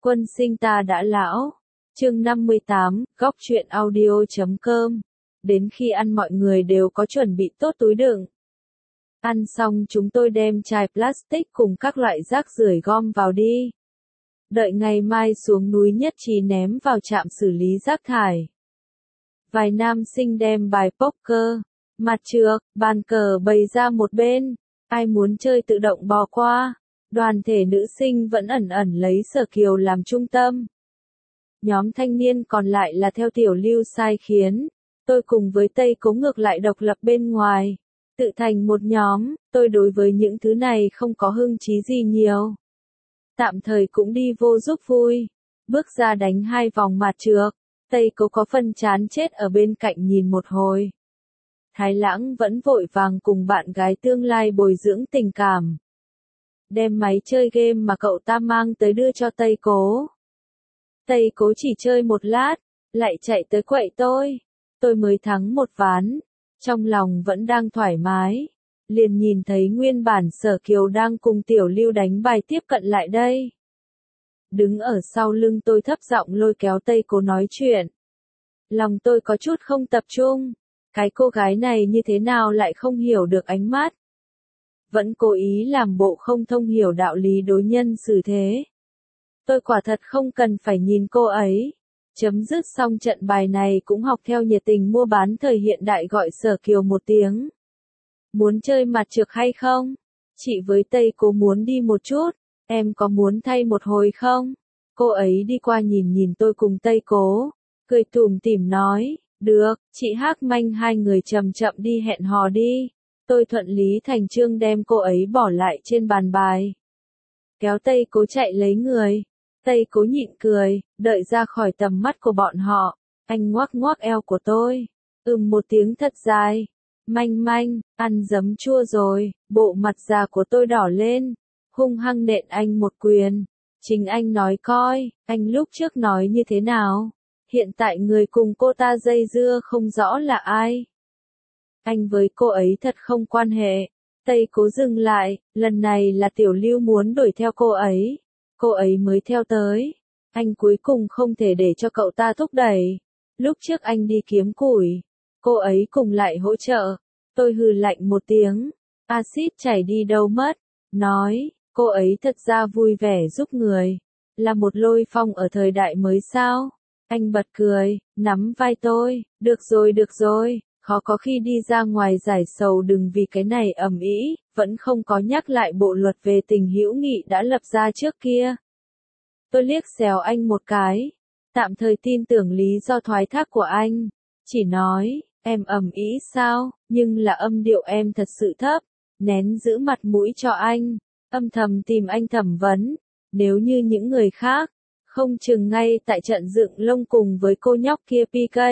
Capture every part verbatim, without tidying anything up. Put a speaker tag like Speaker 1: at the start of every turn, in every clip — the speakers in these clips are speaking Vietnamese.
Speaker 1: Quân sinh ta đã lão. Chương năm mươi tám, góc truyện audio chấm com. Đến khi ăn mọi người đều có chuẩn bị tốt túi đựng. Ăn xong chúng tôi đem chai plastic cùng các loại rác rưởi gom vào đi. Đợi ngày mai xuống núi nhất trí ném vào trạm xử lý rác thải. Vài nam sinh đem bài poker, mặt trược, bàn cờ bày ra một bên. Ai muốn chơi tự động bò qua. Đoàn thể nữ sinh vẫn ẩn ẩn lấy Sở Kiều làm trung tâm. Nhóm thanh niên còn lại là theo tiểu lưu sai khiến. Tôi cùng với Tây Cố ngược lại độc lập bên ngoài. Tự thành một nhóm, tôi đối với những thứ này không có hưng trí gì nhiều. Tạm thời cũng đi vô giúp vui. Bước ra đánh hai vòng mặt trược. Tây Cố có phần chán chết ở bên cạnh nhìn một hồi. Thái Lãng vẫn vội vàng cùng bạn gái tương lai bồi dưỡng tình cảm. Đem máy chơi game mà cậu ta mang tới đưa cho Tây Cố. Tây Cố chỉ chơi một lát, lại chạy tới quậy tôi. Tôi mới thắng một ván, trong lòng vẫn đang thoải mái. Liền nhìn thấy nguyên bản Sở Kiều đang cùng tiểu lưu đánh bài tiếp cận lại đây. Đứng ở sau lưng tôi thấp giọng lôi kéo Tây Cố nói chuyện. Lòng tôi có chút không tập trung. Cái cô gái này như thế nào lại không hiểu được ánh mắt. Vẫn cố ý làm bộ không thông hiểu đạo lý đối nhân xử thế. Tôi quả thật không cần phải nhìn cô ấy. Chấm dứt xong trận bài này cũng học theo nhiệt tình mua bán thời hiện đại gọi Sở Kiều một tiếng. Muốn chơi mặt trược hay không? Chị với Tây Cố muốn đi một chút, em có muốn thay một hồi không? Cô ấy đi qua nhìn nhìn tôi cùng Tây Cố, cười tủm tỉm nói, được, chị Hắc Manh hai người chậm chậm đi hẹn hò đi. Tôi thuận lý thành chương đem cô ấy bỏ lại trên bàn bài. Kéo Tây Cố chạy lấy người. Tây Cố nhịn cười, đợi ra khỏi tầm mắt của bọn họ. Anh ngoác ngoác eo của tôi. Ừm một tiếng thật dài. Manh manh, ăn giấm chua rồi. Bộ mặt già của tôi đỏ lên. Hung hăng nện anh một quyền. Chính anh nói coi, anh lúc trước nói như thế nào? Hiện tại người cùng cô ta dây dưa không rõ là ai. Anh với cô ấy thật không quan hệ. Tây Cố dừng lại, lần này là tiểu lưu muốn đuổi theo cô ấy. Cô ấy mới theo tới. Anh cuối cùng không thể để cho cậu ta thúc đẩy. Lúc trước anh đi kiếm củi. Cô ấy cùng lại hỗ trợ. Tôi hừ lạnh một tiếng. Axit chảy đi đâu mất. Nói, cô ấy thật ra vui vẻ giúp người. Là một lôi phong ở thời đại mới sao? Anh bật cười, nắm vai tôi. Được rồi được rồi. Khó có khi đi ra ngoài giải sầu đừng vì cái này ầm ĩ, vẫn không có nhắc lại bộ luật về tình hữu nghị đã lập ra trước kia. Tôi liếc xéo anh một cái, tạm thời tin tưởng lý do thoái thác của anh, chỉ nói, em ầm ĩ sao, nhưng là âm điệu em thật sự thấp, nén giữ mặt mũi cho anh, âm thầm tìm anh thẩm vấn, nếu như những người khác, không chừng ngay tại trận dựng lông cùng với cô nhóc kia pê ca.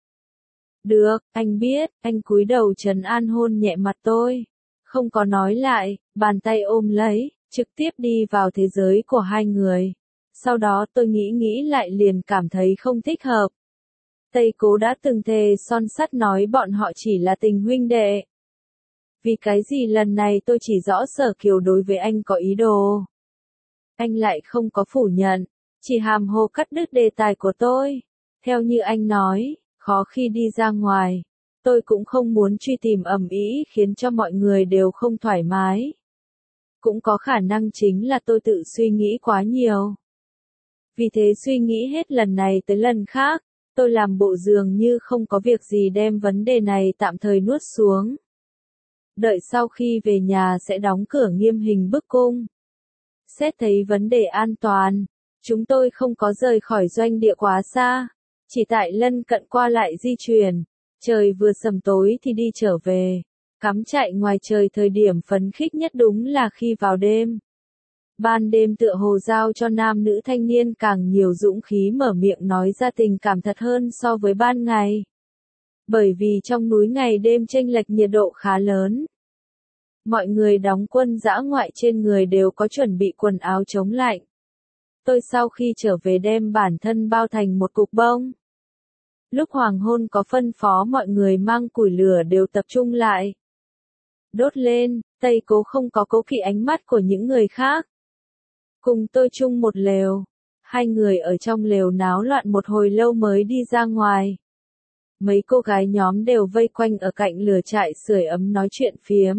Speaker 1: Được, anh biết, anh cúi đầu trấn an hôn nhẹ mặt tôi. Không có nói lại, bàn tay ôm lấy, trực tiếp đi vào thế giới của hai người. Sau đó tôi nghĩ nghĩ lại liền cảm thấy không thích hợp. Tây Cố đã từng thề son sắt nói bọn họ chỉ là tình huynh đệ. Vì cái gì lần này tôi chỉ rõ Sở Kiều đối với anh có ý đồ. Anh lại không có phủ nhận, chỉ hàm hồ cắt đứt đề tài của tôi. Theo như anh nói. Khó khi đi ra ngoài, tôi cũng không muốn truy tìm ầm ĩ khiến cho mọi người đều không thoải mái. Cũng có khả năng chính là tôi tự suy nghĩ quá nhiều. Vì thế suy nghĩ hết lần này tới lần khác, tôi làm bộ dường như không có việc gì đem vấn đề này tạm thời nuốt xuống. Đợi sau khi về nhà sẽ đóng cửa nghiêm hình bức cung. Xét thấy vấn đề an toàn, chúng tôi không có rời khỏi doanh địa quá xa. Chỉ tại lân cận qua lại di chuyển, trời vừa sầm tối thì đi trở về, cắm chạy ngoài trời thời điểm phấn khích nhất đúng là khi vào đêm. Ban đêm tựa hồ giao cho nam nữ thanh niên càng nhiều dũng khí mở miệng nói ra tình cảm thật hơn so với ban ngày. Bởi vì trong núi ngày đêm chênh lệch nhiệt độ khá lớn. Mọi người đóng quân dã ngoại trên người đều có chuẩn bị quần áo chống lạnh. Tôi sau khi trở về đem bản thân bao thành một cục bông. Lúc hoàng hôn có phân phó mọi người mang củi lửa đều tập trung lại. Đốt lên, Tây Cố không có cố kỵ ánh mắt của những người khác. Cùng tôi chung một lều. Hai người ở trong lều náo loạn một hồi lâu mới đi ra ngoài. Mấy cô gái nhóm đều vây quanh ở cạnh lửa trại sưởi ấm nói chuyện phiếm.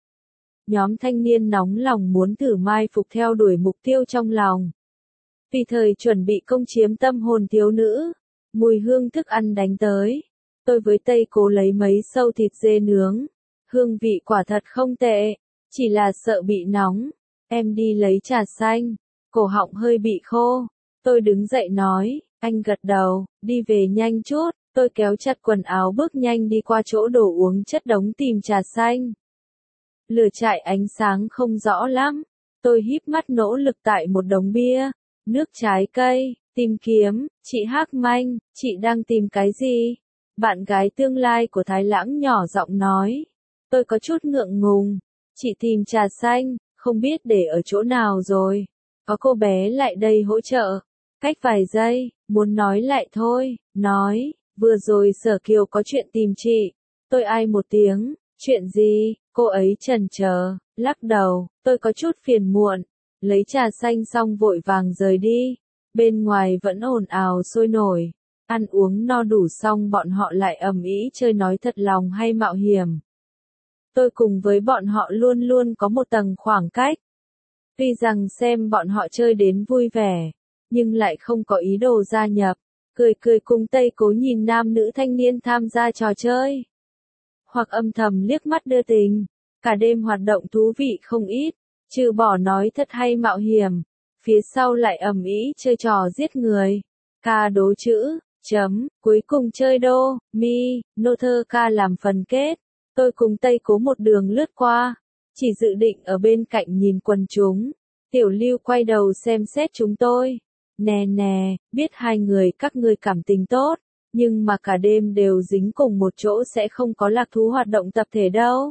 Speaker 1: Nhóm thanh niên nóng lòng muốn thử mai phục theo đuổi mục tiêu trong lòng. Tùy thời chuẩn bị công chiếm tâm hồn thiếu nữ. Mùi hương thức ăn đánh tới. Tôi với Tây Cố lấy mấy sâu thịt dê nướng. Hương vị quả thật không tệ. Chỉ là sợ bị nóng. Em đi lấy trà xanh. Cổ họng hơi bị khô. Tôi đứng dậy nói. Anh gật đầu. Đi về nhanh chút. Tôi kéo chặt quần áo bước nhanh đi qua chỗ đồ uống chất đống tìm trà xanh. Lửa trại ánh sáng không rõ lắm. Tôi híp mắt nỗ lực tại một đống bia, nước trái cây, tìm kiếm. Chị Hắc Manh, chị đang tìm cái gì? Bạn gái tương lai của Thái Lãng nhỏ giọng nói. Tôi có chút ngượng ngùng. Chị tìm trà xanh, không biết để ở chỗ nào rồi. Có cô bé lại đây hỗ trợ. Cách vài giây, muốn nói lại thôi, nói. Vừa rồi Sở Kiều có chuyện tìm chị. Tôi ai một tiếng. Chuyện gì? Cô ấy chần chờ, lắc đầu. Tôi có chút phiền muộn. Lấy trà xanh xong vội vàng rời đi. Bên ngoài vẫn ồn ào sôi nổi. Ăn uống no đủ xong bọn họ lại ầm ĩ chơi nói thật lòng hay mạo hiểm. Tôi cùng với bọn họ luôn luôn có một tầng khoảng cách. Tuy rằng xem bọn họ chơi đến vui vẻ, nhưng lại không có ý đồ gia nhập. Cười cười cùng Tây Cố nhìn nam nữ thanh niên tham gia trò chơi. Hoặc âm thầm liếc mắt đưa tình. Cả đêm hoạt động thú vị không ít. Trừ bỏ nói thật hay mạo hiểm. Phía sau lại ầm ĩ chơi trò giết người. Ca đố chữ, chấm, cuối cùng chơi đô, mi, nô thơ ca làm phần kết. Tôi cùng Tây Cố một đường lướt qua. Chỉ dự định ở bên cạnh nhìn quần chúng. Tiểu Lưu quay đầu xem xét chúng tôi. Nè nè, biết hai người các ngươi cảm tình tốt, nhưng mà cả đêm đều dính cùng một chỗ sẽ không có lạc thú hoạt động tập thể đâu.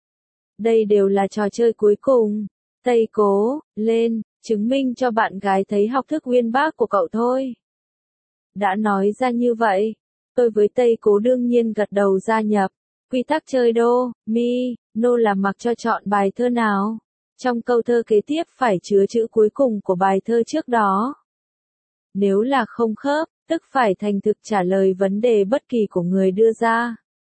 Speaker 1: Đây đều là trò chơi cuối cùng. Tây Cố, lên, chứng minh cho bạn gái thấy học thức uyên bác của cậu thôi. Đã nói ra như vậy, tôi với Tây Cố đương nhiên gật đầu gia nhập. Quy tắc chơi đô, mi, nô là mặc cho chọn bài thơ nào. Trong câu thơ kế tiếp phải chứa chữ cuối cùng của bài thơ trước đó. Nếu là không khớp, tức phải thành thực trả lời vấn đề bất kỳ của người đưa ra.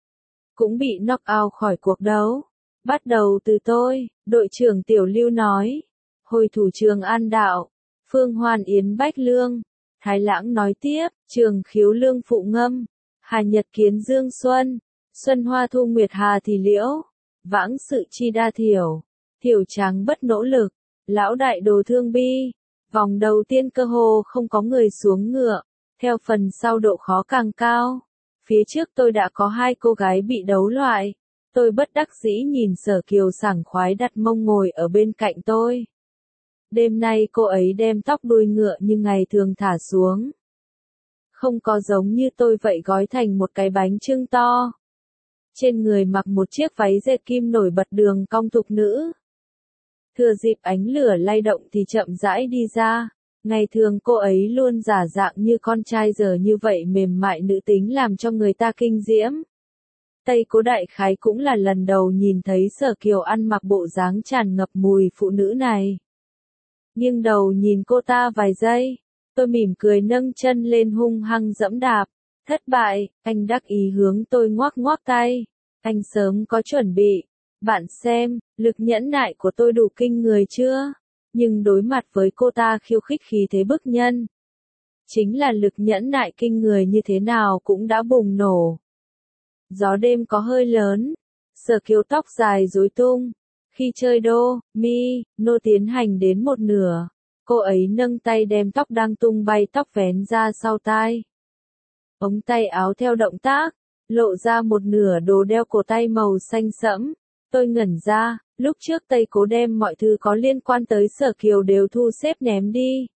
Speaker 1: Cũng bị knock out khỏi cuộc đấu. Bắt đầu từ tôi, đội trưởng Tiểu Lưu nói. Hồi thủ Trường An Đạo, Phương Hoan Yến Bách Lương. Thái Lãng nói tiếp, Trường Khiếu Lương Phụ Ngâm. Hà Nhật Kiến Dương Xuân. Xuân Hoa Thu Nguyệt Hà Thì Liễu. Vãng Sự Chi Đa Thiểu. Thiểu Tráng Bất Nỗ Lực. Lão Đại Đồ Thương Bi. Vòng đầu tiên cơ hồ không có người xuống ngựa, theo phần sau độ khó càng cao. Phía trước tôi đã có hai cô gái bị đấu loại. Tôi bất đắc dĩ nhìn Sở Kiều sảng khoái đặt mông ngồi ở bên cạnh tôi. Đêm nay cô ấy đem tóc đuôi ngựa như ngày thường thả xuống. Không có giống như tôi vậy gói thành một cái bánh chưng to. Trên người mặc một chiếc váy dệt kim nổi bật đường cong thục nữ. Thừa dịp ánh lửa lay động thì chậm rãi đi ra. Ngày thường cô ấy luôn giả dạng như con trai, giờ như vậy mềm mại nữ tính làm cho người ta kinh diễm. Tây Cố đại khái cũng là lần đầu nhìn thấy Sở Kiều ăn mặc bộ dáng tràn ngập mùi phụ nữ này. Nghiêng đầu nhìn cô ta vài giây, tôi mỉm cười nâng chân lên hung hăng dẫm đạp. Thất bại, anh đắc ý hướng tôi ngoắc ngoắc tay. Anh sớm có chuẩn bị. Bạn xem, lực nhẫn nại của tôi đủ kinh người chưa? Nhưng đối mặt với cô ta khiêu khích khí thế bức nhân. Chính là lực nhẫn nại kinh người như thế nào cũng đã bùng nổ. Gió đêm có hơi lớn. Sở Kiều tóc dài rối tung. Khi chơi đô, mi, nô tiến hành đến một nửa. Cô ấy nâng tay đem tóc đang tung bay tóc vén ra sau tai. Ống tay áo theo động tác, lộ ra một nửa đồ đeo cổ tay màu xanh sẫm. Tôi ngẩn ra, lúc trước Tây Cố đem mọi thứ có liên quan tới Sở Kiều đều thu xếp ném đi.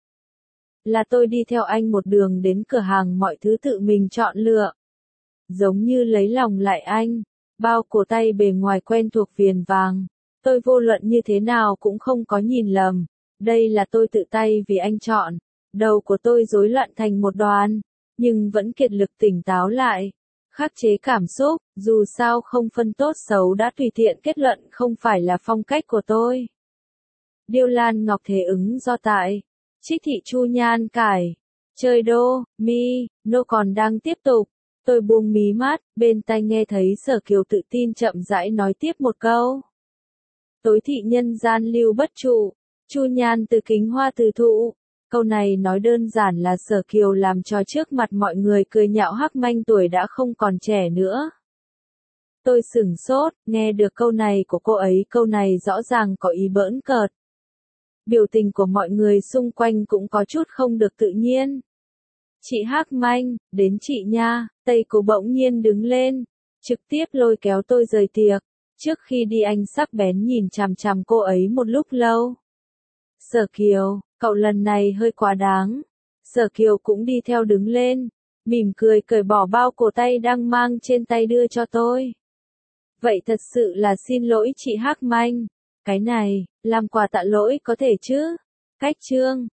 Speaker 1: Là tôi đi theo anh một đường đến cửa hàng mọi thứ tự mình chọn lựa. Giống như lấy lòng lại anh, bao cổ tay bề ngoài quen thuộc viền vàng. Tôi vô luận như thế nào cũng không có nhìn lầm. Đây là tôi tự tay vì anh chọn. Đầu của tôi rối loạn thành một đoàn, nhưng vẫn kiệt lực tỉnh táo lại. Khắc chế cảm xúc, dù sao không phân tốt xấu đã tùy tiện kết luận không phải là phong cách của tôi. Điêu Lan Ngọc Thế ứng do tại. Trích thị Chu Nhan cải. Chơi đô, mi, nô còn đang tiếp tục. Tôi buông mí mắt, bên tai nghe thấy Sở Kiều tự tin chậm rãi nói tiếp một câu. Tối thị nhân gian lưu bất trụ, Chu Nhan từ kính hoa từ thụ. Câu này nói đơn giản là Sở Kiều làm cho trước mặt mọi người cười nhạo Hắc Manh tuổi đã không còn trẻ nữa. Tôi sửng sốt, nghe được câu này của cô ấy, câu này rõ ràng có ý bỡn cợt. Biểu tình của mọi người xung quanh cũng có chút không được tự nhiên. Chị Hắc Manh, đến chị nha, Tây Cô bỗng nhiên đứng lên, trực tiếp lôi kéo tôi rời tiệc. Trước khi đi anh sắc bén nhìn chằm chằm cô ấy một lúc lâu. Sở Kiều, cậu lần này hơi quá đáng. Sở Kiều cũng đi theo đứng lên, mỉm cười cởi bỏ bao cổ tay đang mang trên tay đưa cho tôi. Vậy thật sự là xin lỗi chị Hắc Manh. Cái này, làm quà tạ lỗi có thể chứ? Cách chương.